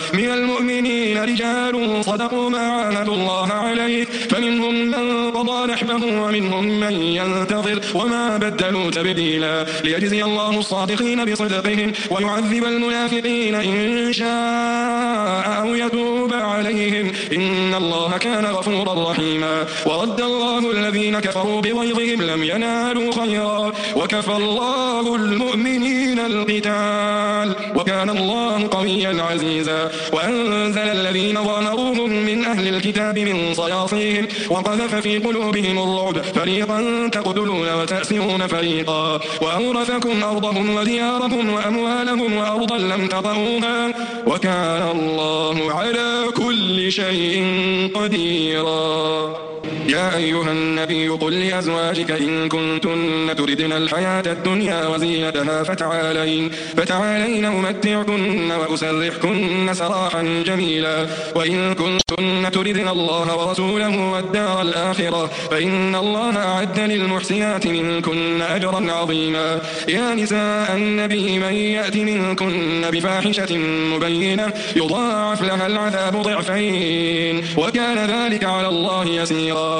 من المؤمنين رجال صدقوا ما عاهدوا الله عليه فمنهم من قضى نحبه ومنهم من ينتظر وما بدلوا تبديلا ليجزي الله الصادقين بصدقهم ويعذب المنافقين إن شاء أو يتوب عليهم إن الله كان غفورا رحيما ورد الله الذين كفروا بغيظهم لم ينالوا خيرا وكفى الله المؤمنين القتال وكان الله قويا عزيزا وأنزل الذين ظاهروهم من أهل الكتاب من صياصيهم وقذف في قلوبهم الرعب فريقا تقتلون وتأسرون فريقا وأورثكم أرضهم وديارهم وأموالهم وأرضا لم تطئوها وكان الله على كل شيء قديرا يا أيها النبي قل لأزواجك إن كنتن تردن الحياة الدنيا وزينتها فتعالين أمتعكن وأسرحكن سراحا جميلا وإن كنتن تردن الله ورسوله والدار الآخرة فإن الله أعد للمحسنات منكن أجرا عظيما يا نساء النبي من يأت منكن بفاحشة مبينة يضاعف لها العذاب ضعفين وكان ذلك على الله يسيرا